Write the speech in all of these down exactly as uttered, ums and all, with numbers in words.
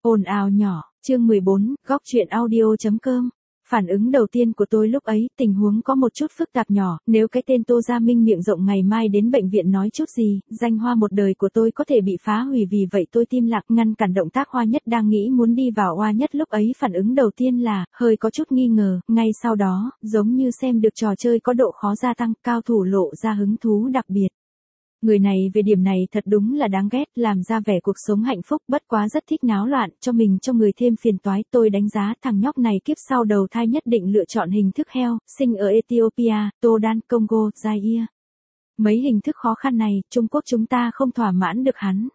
Ồn ào nhỏ, chương mười bốn, góc truyện audio.com. Phản ứng đầu tiên của tôi lúc ấy, tình huống có một chút phức tạp nhỏ, nếu cái tên Tô Gia Minh miệng rộng ngày mai đến bệnh viện nói chút gì, danh hoa một đời của tôi có thể bị phá hủy, vì vậy tôi tim lặng ngăn cản động tác Hoa Nhất đang nghĩ muốn đi vào. Hoa Nhất lúc ấy phản ứng đầu tiên là, hơi có chút nghi ngờ, ngay sau đó, giống như xem được trò chơi có độ khó gia tăng, cao thủ lộ ra hứng thú đặc biệt. Người này về điểm này thật đúng là đáng ghét, làm ra vẻ cuộc sống hạnh phúc, bất quá rất thích náo loạn, cho mình cho người thêm phiền toái. Tôi đánh giá thằng nhóc này kiếp sau đầu thai nhất định lựa chọn hình thức heo, sinh ở Ethiopia, Sudan, Congo, Zaire. Mấy hình thức khó khăn này, Trung Quốc chúng ta không thỏa mãn được hắn.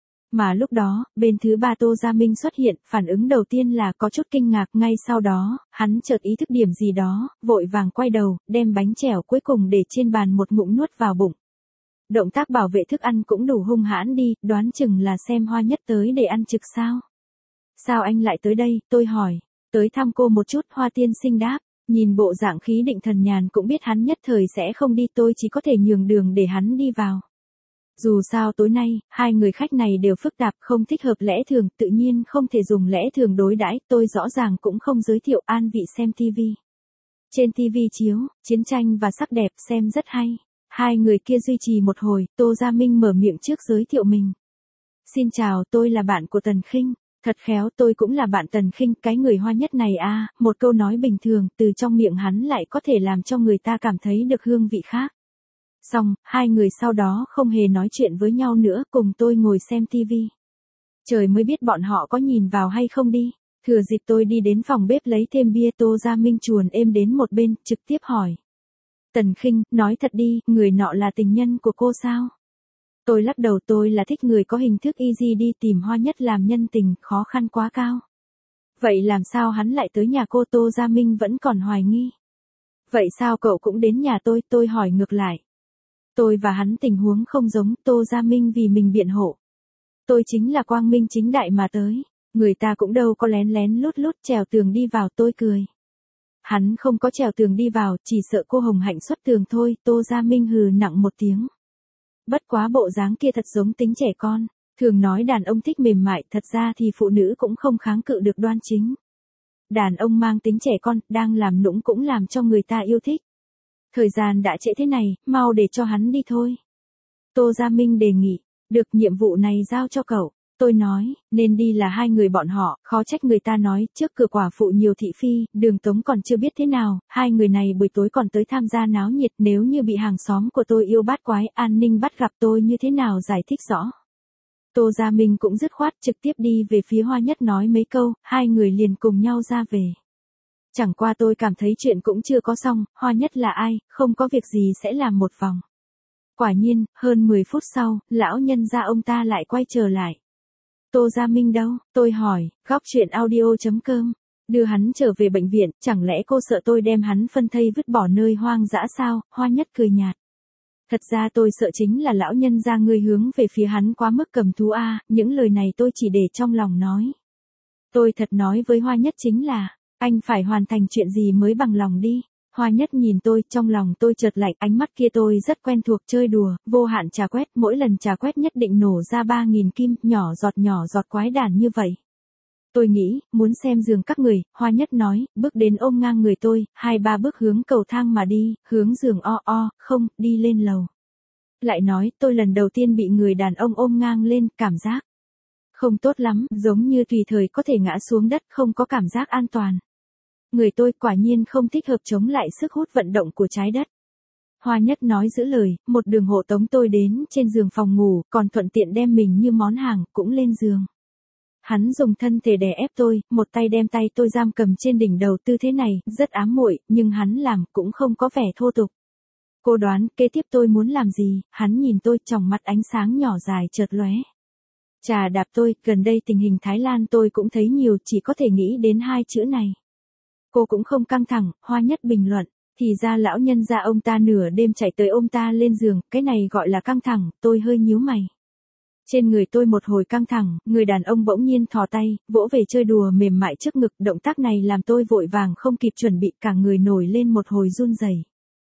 Mà lúc đó, bên thứ ba Tô Gia Minh xuất hiện, phản ứng đầu tiên là có chút kinh ngạc, ngay sau đó, hắn chợt ý thức điểm gì đó, vội vàng quay đầu, đem bánh chèo cuối cùng để trên bàn một ngụm nuốt vào bụng. Động tác bảo vệ thức ăn cũng đủ hung hãn đi, đoán chừng là xem Hoa Nhất tới để ăn trực sao. Sao anh lại tới đây, tôi hỏi. Tới thăm cô một chút, Hoa tiên sinh đáp. Nhìn bộ dạng khí định thần nhàn cũng biết hắn nhất thời sẽ không đi, tôi chỉ có thể nhường đường để hắn đi vào. Dù sao tối nay, hai người khách này đều phức tạp, không thích hợp lẽ thường, tự nhiên không thể dùng lẽ thường đối đãi. Tôi rõ ràng cũng không giới thiệu an vị xem tivi. Trên tivi chiếu, chiến tranh và sắc đẹp, xem rất hay. Hai người kia duy trì một hồi, Tô Gia Minh mở miệng trước giới thiệu mình. Xin chào, tôi là bạn của Tần Khinh. Thật khéo, tôi cũng là bạn Tần Khinh, cái người Hoa Nhất này à, một câu nói bình thường, từ trong miệng hắn lại có thể làm cho người ta cảm thấy được hương vị khác. Xong, hai người sau đó không hề nói chuyện với nhau nữa, cùng tôi ngồi xem tivi. Trời mới biết bọn họ có nhìn vào hay không đi. Thừa dịp tôi đi đến phòng bếp lấy thêm bia, Tô Gia Minh chuồn êm đến một bên, trực tiếp hỏi. Tần Khinh, nói thật đi, người nọ là tình nhân của cô sao? Tôi lắc đầu, tôi là thích người có hình thức easy, đi tìm Hoa Nhất làm nhân tình, khó khăn quá cao. Vậy làm sao hắn lại tới nhà cô? Tô Gia Minh vẫn còn hoài nghi. Vậy sao cậu cũng đến nhà tôi? Tôi hỏi ngược lại. Tôi và hắn tình huống không giống, Tô Gia Minh vì mình biện hộ. Tôi chính là quang minh chính đại mà tới, người ta cũng đâu có lén lén lút lút trèo tường đi vào. Tôi cười. Hắn không có trèo tường đi vào, chỉ sợ cô Hồng Hạnh xuất tường thôi. Tô Gia Minh hừ nặng một tiếng. Bất quá bộ dáng kia thật giống tính trẻ con. Thường nói đàn ông thích mềm mại, thật ra thì phụ nữ cũng không kháng cự được đoan chính. Đàn ông mang tính trẻ con, đang làm nũng cũng làm cho người ta yêu thích. Thời gian đã trễ thế này, mau để cho hắn đi thôi. Tô Gia Minh đề nghị. Được, nhiệm vụ này giao cho cậu. Tôi nói, nên đi là hai người bọn họ, khó trách người ta nói, trước cửa quả phụ nhiều thị phi, Đường Tống còn chưa biết thế nào, hai người này buổi tối còn tới tham gia náo nhiệt. Nếu như bị hàng xóm của tôi yêu bát quái, an ninh bắt gặp tôi như thế nào giải thích rõ. Tô Gia Minh cũng dứt khoát, trực tiếp đi về phía Hoa Nhất nói mấy câu, hai người liền cùng nhau ra về. Chẳng qua tôi cảm thấy chuyện cũng chưa có xong, Hoa Nhất là ai, không có việc gì sẽ làm một vòng. Quả nhiên, hơn mười phút sau, lão nhân gia ông ta lại quay trở lại. Tô Gia Minh đâu? Tôi hỏi. Góc truyện audio.com. Đưa hắn trở về bệnh viện, chẳng lẽ cô sợ tôi đem hắn phân thây vứt bỏ nơi hoang dã sao? Hoa Nhất cười nhạt. Thật ra tôi sợ chính là lão nhân gia ngươi hướng về phía hắn quá mức cầm thú a, những lời này tôi chỉ để trong lòng nói. Tôi thật nói với Hoa Nhất chính là, anh phải hoàn thành chuyện gì mới bằng lòng đi. Hoa Nhất nhìn tôi, trong lòng tôi chợt lạnh, ánh mắt kia tôi rất quen thuộc, chơi đùa, vô hạn trà quét, mỗi lần trà quét nhất định nổ ra ba nghìn kim, nhỏ giọt nhỏ giọt quái đản như vậy. Tôi nghĩ, muốn xem giường các người, Hoa Nhất nói, bước đến ôm ngang người tôi, hai ba bước hướng cầu thang mà đi, hướng giường o o, không, đi lên lầu. Lại nói, tôi lần đầu tiên bị người đàn ông ôm ngang lên, cảm giác không tốt lắm, giống như tùy thời có thể ngã xuống đất, không có cảm giác an toàn. Người tôi quả nhiên không thích hợp chống lại sức hút vận động của trái đất. Hoa Nhất nói giữ lời, một đường hộ tống tôi đến trên giường phòng ngủ, còn thuận tiện đem mình như món hàng, cũng lên giường. Hắn dùng thân thể đè ép tôi, một tay đem tay tôi giam cầm trên đỉnh đầu, tư thế này, rất ám muội, nhưng hắn làm, cũng không có vẻ thô tục. Cô đoán, kế tiếp tôi muốn làm gì? Hắn nhìn tôi, tròng mắt ánh sáng nhỏ dài chợt lóe. Chà đạp tôi, gần đây tình hình Thái Lan tôi cũng thấy nhiều, chỉ có thể nghĩ đến hai chữ này. Cô cũng không căng thẳng, Hoa Nhất bình luận, thì ra lão nhân gia ông ta nửa đêm chạy tới ôm ta lên giường, cái này gọi là căng thẳng, tôi hơi nhíu mày. Trên người tôi một hồi căng thẳng, người đàn ông bỗng nhiên thò tay, vỗ về chơi đùa mềm mại trước ngực, động tác này làm tôi vội vàng không kịp chuẩn bị, cả người nổi lên một hồi run rẩy.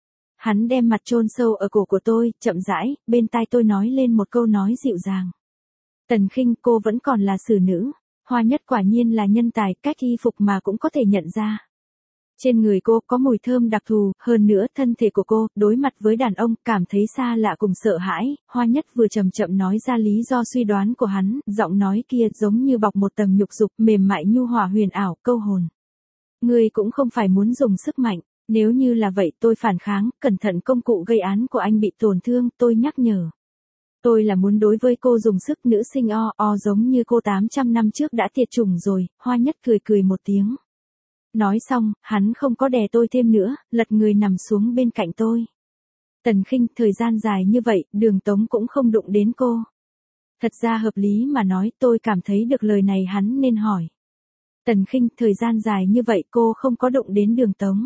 Hắn đem mặt chôn sâu ở cổ của tôi, chậm rãi, bên tai tôi nói lên một câu nói dịu dàng. Tần Khinh, cô vẫn còn là xử nữ. Hoa Nhất quả nhiên là nhân tài, cách y phục mà cũng có thể nhận ra. Trên người cô có mùi thơm đặc thù, hơn nữa thân thể của cô, đối mặt với đàn ông, cảm thấy xa lạ cùng sợ hãi. Hoa Nhất vừa chậm chậm nói ra lý do suy đoán của hắn, giọng nói kia giống như bọc một tầng nhục dục, mềm mại nhu hòa huyền ảo, câu hồn. Ngươi cũng không phải muốn dùng sức mạnh, nếu như là vậy tôi phản kháng, cẩn thận công cụ gây án của anh bị tổn thương, tôi nhắc nhở. Tôi là muốn đối với cô dùng sức nữ sinh o o giống như cô tám trăm năm trước đã tiệt chủng rồi. Hoa Nhất cười cười một tiếng. Nói xong, hắn không có đè tôi thêm nữa, lật người nằm xuống bên cạnh tôi. Tần Khinh, thời gian dài như vậy, Đường Tống cũng không đụng đến cô. Thật ra hợp lý mà nói, tôi cảm thấy được lời này hắn nên hỏi. Tần Khinh, thời gian dài như vậy cô không có đụng đến Đường Tống.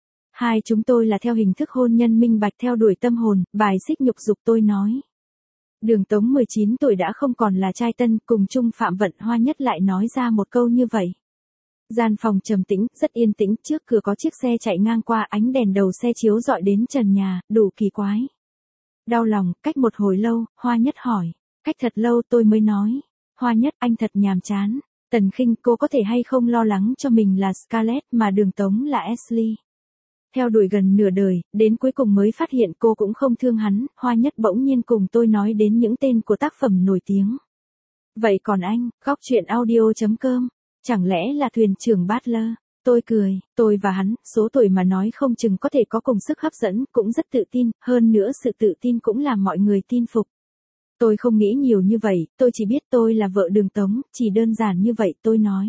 Hai chúng tôi là theo hình thức hôn nhân minh bạch theo đuổi tâm hồn, bài xích nhục dục, tôi nói. Đường Tống mười chín tuổi đã không còn là trai tân, cùng chung phạm vận. Hoa Nhất lại nói ra một câu như vậy. Gian phòng trầm tĩnh, rất yên tĩnh, trước cửa có chiếc xe chạy ngang qua, ánh đèn đầu xe chiếu rọi đến trần nhà, đủ kỳ quái. Đau lòng, cách một hồi lâu, Hoa Nhất hỏi. Cách thật lâu tôi mới nói. Hoa Nhất, anh thật nhàm chán. Tần Khinh, cô có thể hay không lo lắng cho mình là Scarlett mà Đường Tống là Ashley. Theo đuổi gần nửa đời, đến cuối cùng mới phát hiện cô cũng không thương hắn. Hoa Nhất bỗng nhiên cùng tôi nói đến những tên của tác phẩm nổi tiếng. Vậy còn anh, góc truyện audio chấm com. Chẳng lẽ là thuyền trưởng Butler? Tôi cười, tôi và hắn, số tuổi mà nói không chừng có thể có cùng sức hấp dẫn, cũng rất tự tin, hơn nữa sự tự tin cũng làm mọi người tin phục. Tôi không nghĩ nhiều như vậy, tôi chỉ biết tôi là vợ Đường Tống, chỉ đơn giản như vậy, tôi nói.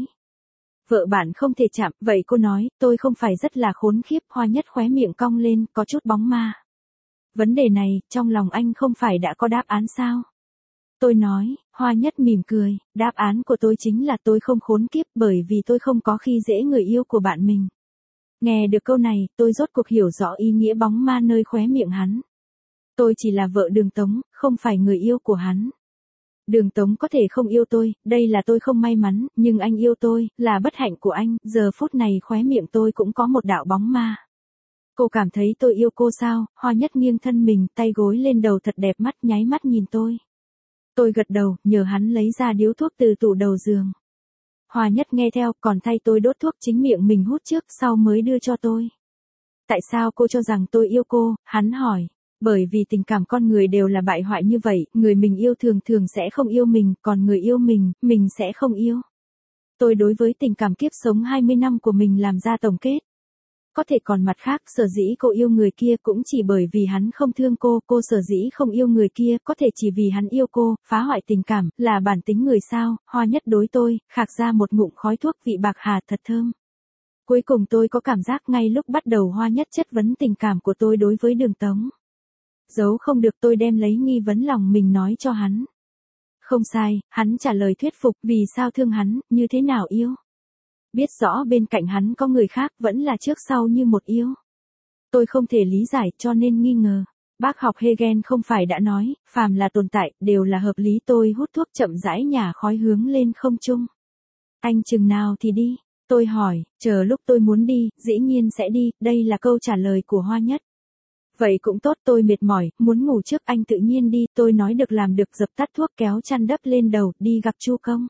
Vợ bạn không thể chạm, vậy cô nói, tôi không phải rất là khốn khiếp. Hoa Nhất khóe miệng cong lên, có chút bóng ma. Vấn đề này, trong lòng anh không phải đã có đáp án sao? Tôi nói. Hoa Nhất mỉm cười, đáp án của tôi chính là tôi không khốn kiếp bởi vì tôi không có khi dễ người yêu của bạn mình. Nghe được câu này, tôi rốt cuộc hiểu rõ ý nghĩa bóng ma nơi khóe miệng hắn. Tôi chỉ là vợ Đường Tống, không phải người yêu của hắn. Đường Tống có thể không yêu tôi, đây là tôi không may mắn, nhưng anh yêu tôi, là bất hạnh của anh. Giờ phút này khóe miệng tôi cũng có một đạo bóng ma. Cô cảm thấy tôi yêu cô sao? Hoa Nhất nghiêng thân mình, tay gối lên đầu thật đẹp mắt, nháy mắt nhìn tôi. Tôi gật đầu, nhờ hắn lấy ra điếu thuốc từ tủ đầu giường. Hoa Nhất nghe theo, còn thay tôi đốt thuốc chính miệng mình hút trước, sau mới đưa cho tôi. Tại sao cô cho rằng tôi yêu cô? Hắn hỏi. Bởi vì tình cảm con người đều là bại hoại như vậy, người mình yêu thường thường sẽ không yêu mình, còn người yêu mình, mình sẽ không yêu. Tôi đối với tình cảm kiếp sống hai mươi năm của mình làm ra tổng kết. Có thể còn mặt khác, sở dĩ cô yêu người kia cũng chỉ bởi vì hắn không thương cô, cô sở dĩ không yêu người kia, có thể chỉ vì hắn yêu cô. Phá hoại tình cảm, là bản tính người sao? Hoa Nhất đối tôi, khạc ra một ngụm khói thuốc vị bạc hà thật thơm. Cuối cùng tôi có cảm giác ngay lúc bắt đầu Hoa Nhất chất vấn tình cảm của tôi đối với Đường Tống. Giấu không được, tôi đem lấy nghi vấn lòng mình nói cho hắn. Không sai, hắn trả lời thuyết phục, vì sao thương hắn, như thế nào yêu. Biết rõ bên cạnh hắn có người khác, vẫn là trước sau như một yêu. Tôi không thể lý giải, cho nên nghi ngờ. Bác học Hegel không phải đã nói, phàm là tồn tại, đều là hợp lý. Tôi hút thuốc chậm rãi nhả khói hướng lên không trung. Anh chừng nào thì đi? Tôi hỏi, chờ lúc tôi muốn đi, dĩ nhiên sẽ đi, đây là câu trả lời của Hoa Nhất. Vậy cũng tốt, tôi mệt mỏi, muốn ngủ trước, anh tự nhiên đi. Tôi nói được làm được, dập tắt thuốc, kéo chăn đắp lên đầu, đi gặp Chu Công.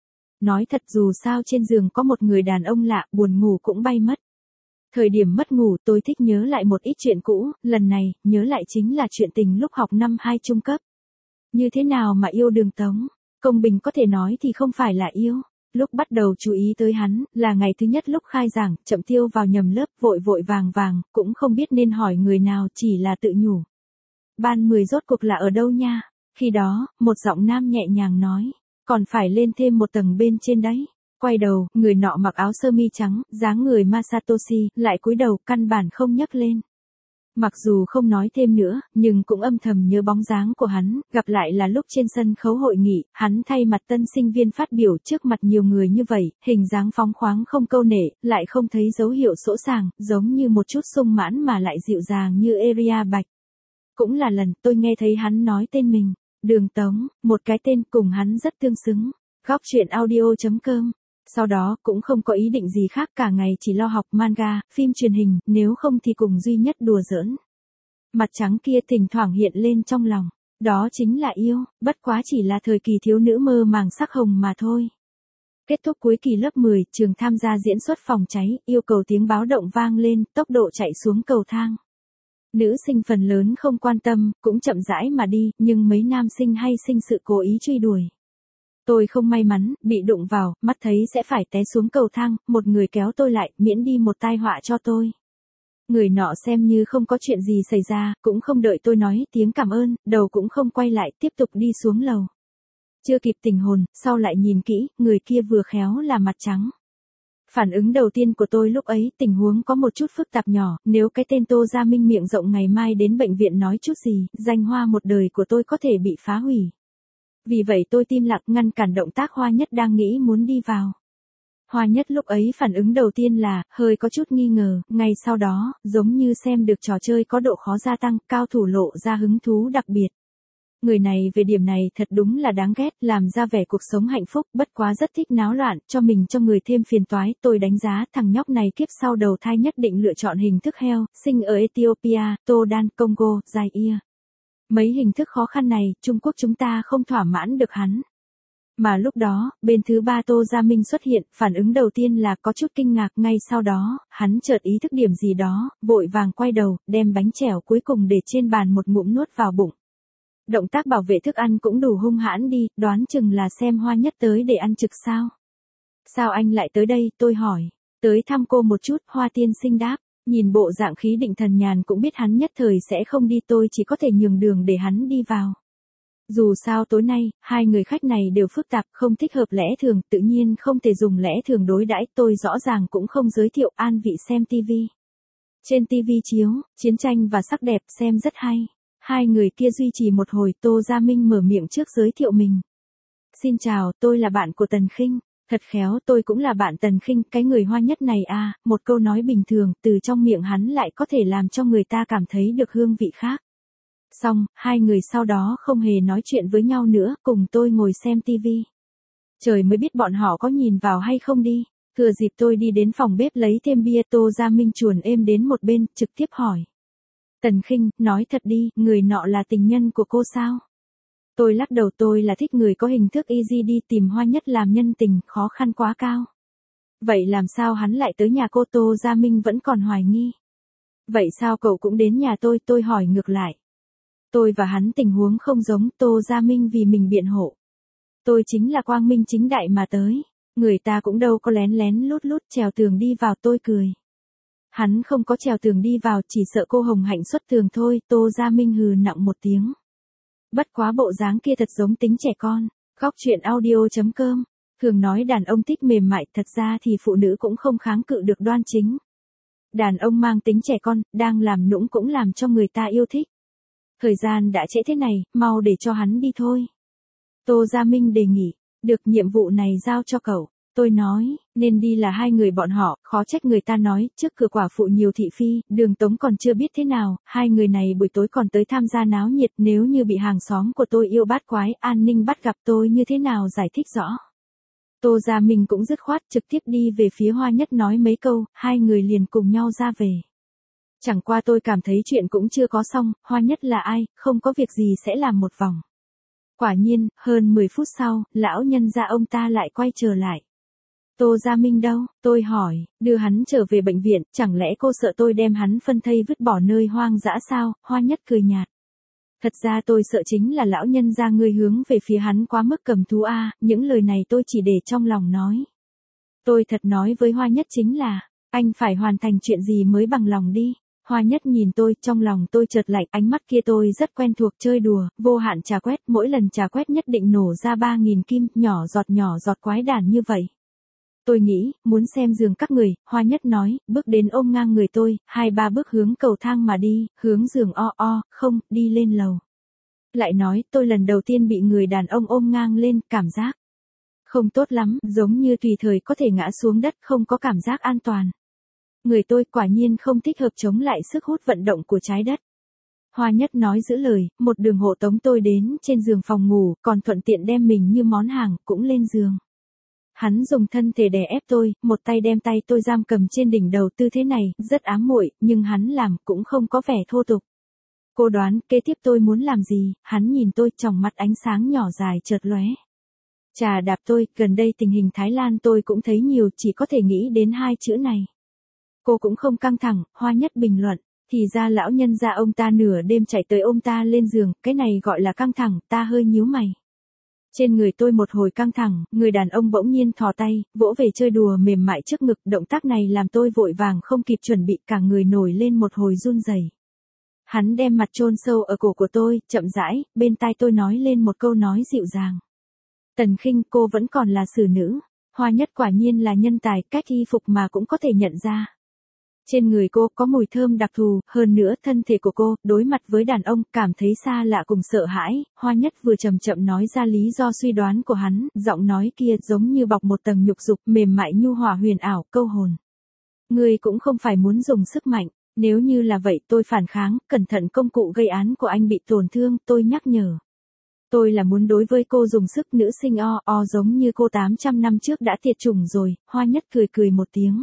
Nói thật, dù sao trên giường có một người đàn ông lạ, buồn ngủ cũng bay mất. Thời điểm mất ngủ, tôi thích nhớ lại một ít chuyện cũ, lần này, nhớ lại chính là chuyện tình lúc học năm hai trung cấp. Như thế nào mà yêu Đường Tống? Công bình có thể nói thì không phải là yêu. Lúc bắt đầu chú ý tới hắn, là ngày thứ nhất lúc khai giảng, chậm tiêu vào nhầm lớp, vội vội vàng vàng, cũng không biết nên hỏi người nào, chỉ là tự nhủ. Ban mười rốt cuộc là ở đâu nha? Khi đó, một giọng nam nhẹ nhàng nói, còn phải lên thêm một tầng bên trên đấy. Quay đầu, người nọ mặc áo sơ mi trắng, dáng người Masatoshi, lại cúi đầu, căn bản không nhấc lên. Mặc dù không nói thêm nữa, nhưng cũng âm thầm nhớ bóng dáng của hắn, gặp lại là lúc trên sân khấu hội nghị, hắn thay mặt tân sinh viên phát biểu trước mặt nhiều người như vậy, hình dáng phóng khoáng không câu nệ, lại không thấy dấu hiệu sỗ sàng, giống như một chút sung mãn mà lại dịu dàng như Eria Bạch. Cũng là lần tôi nghe thấy hắn nói tên mình, Đường Tống, một cái tên cùng hắn rất tương xứng. Góc truyện audio chấm com. Sau đó, cũng không có ý định gì khác, cả ngày chỉ lo học manga, phim truyền hình, nếu không thì cùng duy nhất đùa giỡn. Mặt trắng kia thỉnh thoảng hiện lên trong lòng. Đó chính là yêu, bất quá chỉ là thời kỳ thiếu nữ mơ màng sắc hồng mà thôi. Kết thúc cuối kỳ lớp mười, trường tham gia diễn xuất phòng cháy, yêu cầu tiếng báo động vang lên, tốc độ chạy xuống cầu thang. Nữ sinh phần lớn không quan tâm, cũng chậm rãi mà đi, nhưng mấy nam sinh hay sinh sự cố ý truy đuổi. Tôi không may mắn, bị đụng vào, mắt thấy sẽ phải té xuống cầu thang, một người kéo tôi lại, miễn đi một tai họa cho tôi. Người nọ xem như không có chuyện gì xảy ra, cũng không đợi tôi nói tiếng cảm ơn, đầu cũng không quay lại, tiếp tục đi xuống lầu. Chưa kịp tỉnh hồn, sau lại nhìn kỹ, người kia vừa khéo là mặt trắng. Phản ứng đầu tiên của tôi lúc ấy, tình huống có một chút phức tạp nhỏ, nếu cái tên Tô Gia Minh miệng rộng ngày mai đến bệnh viện nói chút gì, danh hoa một đời của tôi có thể bị phá hủy. Vì vậy tôi tim lặng ngăn cản động tác Hoa Nhất đang nghĩ muốn đi vào. Hoa Nhất lúc ấy phản ứng đầu tiên là, hơi có chút nghi ngờ, ngay sau đó, giống như xem được trò chơi có độ khó gia tăng, cao thủ lộ ra hứng thú đặc biệt. Người này về điểm này thật đúng là đáng ghét, làm ra vẻ cuộc sống hạnh phúc, bất quá rất thích náo loạn, cho mình cho người thêm phiền toái, tôi đánh giá thằng nhóc này kiếp sau đầu thai nhất định lựa chọn hình thức heo, sinh ở Ethiopia, Sudan, Congo, Zaire. Mấy hình thức khó khăn này, Trung Quốc chúng ta không thỏa mãn được hắn. Mà lúc đó, bên thứ ba Tô Gia Minh xuất hiện, phản ứng đầu tiên là có chút kinh ngạc, ngay sau đó, hắn chợt ý thức điểm gì đó, vội vàng quay đầu, đem bánh chèo cuối cùng để trên bàn một ngụm nuốt vào bụng. Động tác bảo vệ thức ăn cũng đủ hung hãn đi, đoán chừng là xem Hoa Nhất tới để ăn trực sao. Sao anh lại tới đây, tôi hỏi. Tới thăm cô một chút, Hoa tiên sinh đáp. Nhìn bộ dạng khí định thần nhàn cũng biết hắn nhất thời sẽ không đi, tôi chỉ có thể nhường đường để hắn đi vào. Dù sao tối nay, hai người khách này đều phức tạp, không thích hợp lẽ thường, tự nhiên không thể dùng lẽ thường đối đãi, tôi rõ ràng cũng không giới thiệu an vị xem tivi. Trên tivi chiếu, chiến tranh và sắc đẹp xem rất hay. Hai người kia duy trì một hồi, Tô Gia Minh mở miệng trước giới thiệu mình. Xin chào, tôi là bạn của Tần Khinh. Thật khéo, tôi cũng là bạn Tần Khinh, cái người Hoa Nhất này à, một câu nói bình thường, từ trong miệng hắn lại có thể làm cho người ta cảm thấy được hương vị khác. Xong, hai người sau đó không hề nói chuyện với nhau nữa, cùng tôi ngồi xem tivi. Trời mới biết bọn họ có nhìn vào hay không đi. Thừa dịp tôi đi đến phòng bếp lấy thêm bia, Tô Gia Minh chuồn êm đến một bên, trực tiếp hỏi. Tần Khinh, nói thật đi, người nọ là tình nhân của cô sao? Tôi lắc đầu, tôi là thích người có hình thức easy, đi tìm Hoa Nhất làm nhân tình, khó khăn quá cao. Vậy làm sao hắn lại tới nhà cô? Tô Gia Minh vẫn còn hoài nghi. Vậy sao cậu cũng đến nhà tôi? Tôi hỏi ngược lại. Tôi và hắn tình huống không giống, Tô Gia Minh vì mình biện hộ. Tôi chính là quang minh chính đại mà tới. Người ta cũng đâu có lén lén lút lút trèo tường đi vào, tôi cười. Hắn không có trèo tường đi vào, chỉ sợ cô Hồng Hạnh xuất tường thôi. Tô Gia Minh hừ nặng một tiếng. Bất quá bộ dáng kia thật giống tính trẻ con. Góc truyện audio chấm com. Thường nói đàn ông thích mềm mại, thật ra thì phụ nữ cũng không kháng cự được đoan chính. Đàn ông mang tính trẻ con, đang làm nũng cũng làm cho người ta yêu thích. Thời gian đã trễ thế này, mau để cho hắn đi thôi. Tô Gia Minh đề nghị, được, nhiệm vụ này giao cho cậu. Tôi nói, nên đi là hai người bọn họ, khó trách người ta nói, trước cửa quả phụ nhiều thị phi, Đường Tống còn chưa biết thế nào, hai người này buổi tối còn tới tham gia náo nhiệt, nếu như bị hàng xóm của tôi yêu bát quái, an ninh bắt gặp tôi như thế nào giải thích rõ. Tô Gia Minh cũng dứt khoát, trực tiếp đi về phía Hoa Nhất nói mấy câu, hai người liền cùng nhau ra về. Chẳng qua tôi cảm thấy chuyện cũng chưa có xong, Hoa Nhất là ai, không có việc gì sẽ làm một vòng. Quả nhiên, hơn mười phút sau, lão nhân gia ông ta lại quay trở lại. Tô Gia Minh đâu? Tôi hỏi, đưa hắn trở về bệnh viện, chẳng lẽ cô sợ tôi đem hắn phân thây vứt bỏ nơi hoang dã sao? Hoa Nhất cười nhạt. Thật ra tôi sợ chính là lão nhân gia ngươi hướng về phía hắn quá mức cầm thú a, những lời này tôi chỉ để trong lòng nói. Tôi thật nói với Hoa Nhất chính là, anh phải hoàn thành chuyện gì mới bằng lòng đi. Hoa Nhất nhìn tôi, trong lòng tôi chợt lạnh, ánh mắt kia tôi rất quen thuộc, chơi đùa, vô hạn trà quét, mỗi lần trà quét nhất định nổ ra ba nghìn kim, nhỏ giọt nhỏ giọt quái đản như vậy. Tôi nghĩ, muốn xem giường các người, Hoa Nhất nói, bước đến ôm ngang người tôi, hai ba bước hướng cầu thang mà đi, hướng giường o o, không, đi lên lầu. Lại nói, tôi lần đầu tiên bị người đàn ông ôm ngang lên, cảm giác không tốt lắm, giống như tùy thời có thể ngã xuống đất, không có cảm giác an toàn. Người tôi quả nhiên không thích hợp chống lại sức hút vận động của trái đất. Hoa Nhất nói giữ lời, một đường hộ tống tôi đến trên giường phòng ngủ, còn thuận tiện đem mình như món hàng, cũng lên giường. Hắn dùng thân thể đè ép tôi, một tay đem tay tôi giam cầm trên đỉnh đầu, tư thế này, rất ám muội, nhưng hắn làm cũng không có vẻ thô tục. Cô đoán, kế tiếp tôi muốn làm gì? Hắn nhìn tôi, tròng mắt ánh sáng nhỏ dài chợt lóe. Chà đạp tôi, gần đây tình hình Thái Lan tôi cũng thấy nhiều, chỉ có thể nghĩ đến hai chữ này. Cô cũng không căng thẳng, Hoa Nhất bình luận. Thì ra lão nhân gia ông ta nửa đêm chạy tới ôm ta lên giường, cái này gọi là căng thẳng, ta hơi nhíu mày. Trên người tôi một hồi căng thẳng, người đàn ông bỗng nhiên thò tay, vỗ về chơi đùa mềm mại trước ngực, động tác này làm tôi vội vàng không kịp chuẩn bị, cả người nổi lên một hồi run rẩy. Hắn đem mặt chôn sâu ở cổ của tôi, chậm rãi, bên tai tôi nói lên một câu nói dịu dàng. Tần Khinh, cô vẫn còn là xử nữ. Hoa Nhất quả nhiên là nhân tài, cách y phục mà cũng có thể nhận ra. Trên người cô có mùi thơm đặc thù, hơn nữa thân thể của cô, đối mặt với đàn ông, cảm thấy xa lạ cùng sợ hãi. Hoa Nhất vừa chậm chậm nói ra lý do suy đoán của hắn, giọng nói kia giống như bọc một tầng nhục dục, mềm mại nhu hòa huyền ảo, câu hồn. Ngươi cũng không phải muốn dùng sức mạnh, nếu như là vậy tôi phản kháng, cẩn thận công cụ gây án của anh bị tổn thương, tôi nhắc nhở. Tôi là muốn đối với cô dùng sức nữ sinh o, o giống như cô tám trăm năm trước đã tiệt chủng rồi. Hoa Nhất cười cười một tiếng.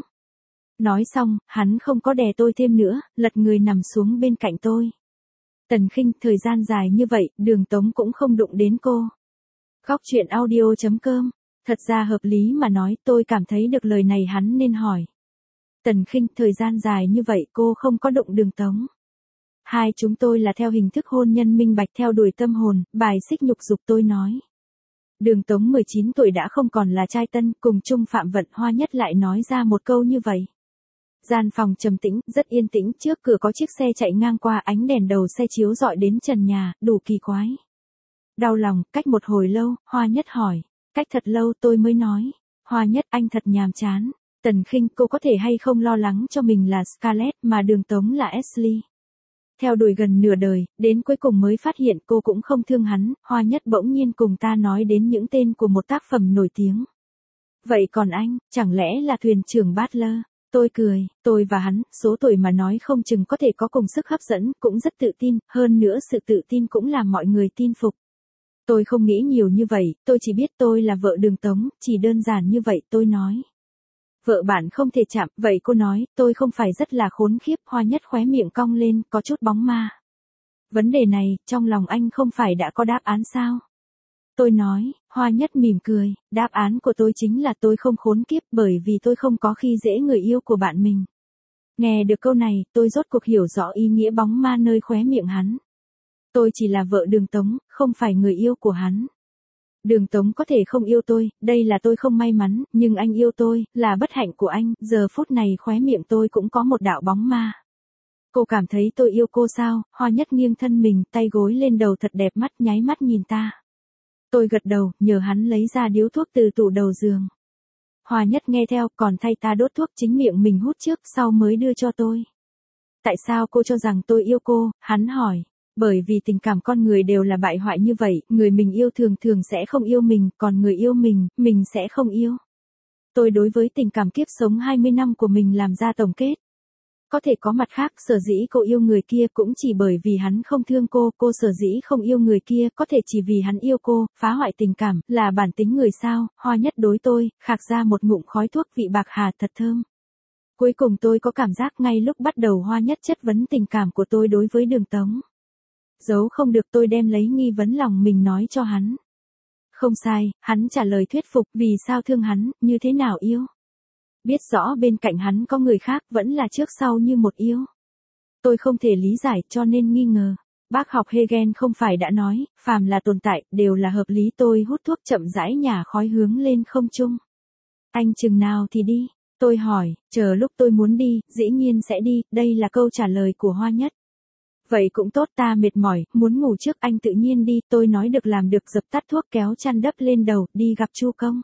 Nói xong, hắn không có đè tôi thêm nữa, lật người nằm xuống bên cạnh tôi. Tần Khinh, thời gian dài như vậy, Đường Tống cũng không đụng đến cô. Góc truyện audio chấm com. Thật ra hợp lý mà nói, tôi cảm thấy được lời này hắn nên hỏi. Tần Khinh, thời gian dài như vậy cô không có đụng Đường Tống. Hai chúng tôi là theo hình thức hôn nhân minh bạch theo đuổi tâm hồn, bài xích nhục dục, tôi nói. Đường Tống mười chín tuổi đã không còn là trai tân, cùng chung phạm vận. Hoa Nhất lại nói ra một câu như vậy. Gian phòng trầm tĩnh, rất yên tĩnh, trước cửa có chiếc xe chạy ngang qua, ánh đèn đầu xe chiếu rọi đến trần nhà, đủ kỳ quái. Đau lòng, cách một hồi lâu, Hoa Nhất hỏi. Cách thật lâu tôi mới nói. Hoa Nhất, anh thật nhàm chán. Tần Khinh, cô có thể hay không lo lắng cho mình là Scarlett mà Đường Tống là Ashley. Theo đuổi gần nửa đời, đến cuối cùng mới phát hiện cô cũng không thương hắn. Hoa Nhất bỗng nhiên cùng ta nói đến những tên của một tác phẩm nổi tiếng. Vậy còn anh, chẳng lẽ là thuyền trưởng Butler? Tôi cười, tôi và hắn, số tuổi mà nói không chừng có thể có cùng sức hấp dẫn, cũng rất tự tin, hơn nữa sự tự tin cũng làm mọi người tin phục. Tôi không nghĩ nhiều như vậy, tôi chỉ biết tôi là vợ Đường Tống, chỉ đơn giản như vậy, tôi nói. Vợ bạn không thể chạm, vậy cô nói, tôi không phải rất là khốn khiếp. Hoa Nhất khóe miệng cong lên, có chút bóng ma. Vấn đề này, trong lòng anh không phải đã có đáp án sao? Tôi nói, Hoa Nhất mỉm cười, đáp án của tôi chính là tôi không khốn kiếp, bởi vì tôi không có khi dễ người yêu của bạn mình. Nghe được câu này, tôi rốt cuộc hiểu rõ ý nghĩa bóng ma nơi khóe miệng hắn. Tôi chỉ là vợ Đường Tống, không phải người yêu của hắn. Đường Tống có thể không yêu tôi, đây là tôi không may mắn, nhưng anh yêu tôi, là bất hạnh của anh. Giờ phút này khóe miệng tôi cũng có một đạo bóng ma. Cô cảm thấy tôi yêu cô sao? Hoa Nhất nghiêng thân mình, tay gối lên đầu thật đẹp, mắt nháy mắt nhìn ta. Tôi gật đầu, nhờ hắn lấy ra điếu thuốc từ tủ đầu giường. Hoa Nhất nghe theo, còn thay ta đốt thuốc, chính miệng mình hút trước, sau mới đưa cho tôi. Tại sao cô cho rằng tôi yêu cô? Hắn hỏi. Bởi vì tình cảm con người đều là bại hoại như vậy, người mình yêu thường thường sẽ không yêu mình, còn người yêu mình, mình sẽ không yêu. Tôi đối với tình cảm kiếp sống hai mươi năm của mình làm ra tổng kết. Có thể có mặt khác, sở dĩ cô yêu người kia cũng chỉ bởi vì hắn không thương cô, cô sở dĩ không yêu người kia, có thể chỉ vì hắn yêu cô, phá hoại tình cảm, là bản tính người sao. Hoa Nhất đối tôi, khạc ra một ngụm khói thuốc vị bạc hà thật thơm. Cuối cùng tôi có cảm giác ngay lúc bắt đầu Hoa Nhất chất vấn tình cảm của tôi đối với Đường Tống. Giấu không được, tôi đem lấy nghi vấn lòng mình nói cho hắn. Không sai, hắn trả lời thuyết phục, vì sao thương hắn, như thế nào yêu. Biết rõ bên cạnh hắn có người khác, vẫn là trước sau như một yêu. Tôi không thể lý giải, cho nên nghi ngờ. Bác học Hegel không phải đã nói, phàm là tồn tại, đều là hợp lý. Tôi hút thuốc chậm rãi nhả khói hướng lên không trung. Anh chừng nào thì đi? Tôi hỏi, chờ lúc tôi muốn đi, dĩ nhiên sẽ đi, đây là câu trả lời của Hoa Nhất. Vậy cũng tốt, ta mệt mỏi, muốn ngủ trước, anh tự nhiên đi. Tôi nói được làm được, dập tắt thuốc, kéo chăn đắp lên đầu, đi gặp Chu Công.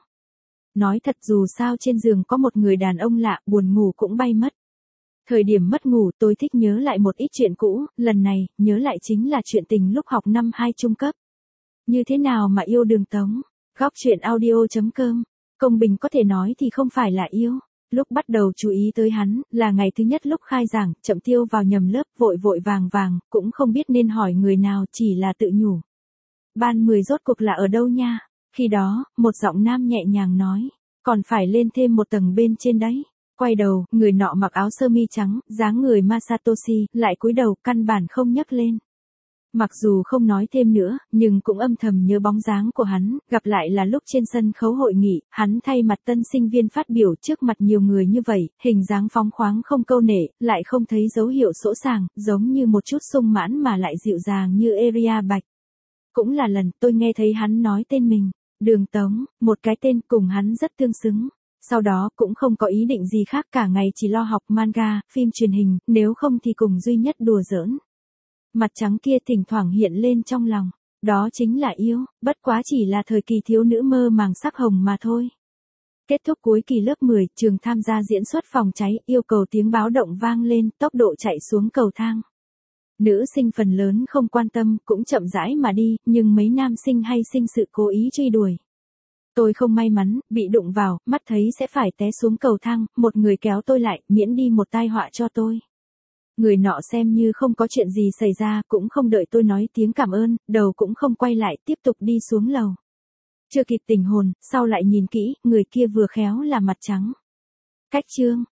Nói thật, dù sao trên giường có một người đàn ông lạ, buồn ngủ cũng bay mất. Thời điểm mất ngủ, tôi thích nhớ lại một ít chuyện cũ, lần này, nhớ lại chính là chuyện tình lúc học năm hai trung cấp. Như thế nào mà yêu Đường Tống? Góc truyện audio chấm com. Công bình có thể nói thì không phải là yêu. Lúc bắt đầu chú ý tới hắn, là ngày thứ nhất lúc khai giảng, chậm tiêu vào nhầm lớp, vội vội vàng vàng, cũng không biết nên hỏi người nào, chỉ là tự nhủ. Ban mười rốt cuộc là ở đâu nha? Khi đó, một giọng nam nhẹ nhàng nói, còn phải lên thêm một tầng bên trên đấy. Quay đầu, người nọ mặc áo sơ mi trắng, dáng người Masatoshi, lại cúi đầu, căn bản không nhấc lên. Mặc dù không nói thêm nữa, nhưng cũng âm thầm nhớ bóng dáng của hắn, gặp lại là lúc trên sân khấu hội nghị, hắn thay mặt tân sinh viên phát biểu trước mặt nhiều người như vậy, hình dáng phóng khoáng không câu nệ, lại không thấy dấu hiệu sỗ sàng, giống như một chút sung mãn mà lại dịu dàng như Eria Bạch. Cũng là lần tôi nghe thấy hắn nói tên mình, Đường Tống, một cái tên cùng hắn rất tương xứng. Sau đó cũng không có ý định gì khác cả ngày chỉ lo học manga, phim truyền hình, nếu không thì cùng duy nhất đùa giỡn. Mặt trắng kia thỉnh thoảng hiện lên trong lòng, đó chính là yêu, bất quá chỉ là thời kỳ thiếu nữ mơ màng sắc hồng mà thôi. Kết thúc cuối kỳ lớp mười, trường tham gia diễn xuất phòng cháy, yêu cầu tiếng báo động vang lên, tốc độ chạy xuống cầu thang. Nữ sinh phần lớn không quan tâm, cũng chậm rãi mà đi, nhưng mấy nam sinh hay sinh sự cố ý truy đuổi. Tôi không may mắn, bị đụng vào, mắt thấy sẽ phải té xuống cầu thang, một người kéo tôi lại, miễn đi một tai họa cho tôi. Người nọ xem như không có chuyện gì xảy ra, cũng không đợi tôi nói tiếng cảm ơn, đầu cũng không quay lại, tiếp tục đi xuống lầu. Chưa kịp tỉnh hồn, sau lại nhìn kỹ, người kia vừa khéo là mặt trắng. Cách chương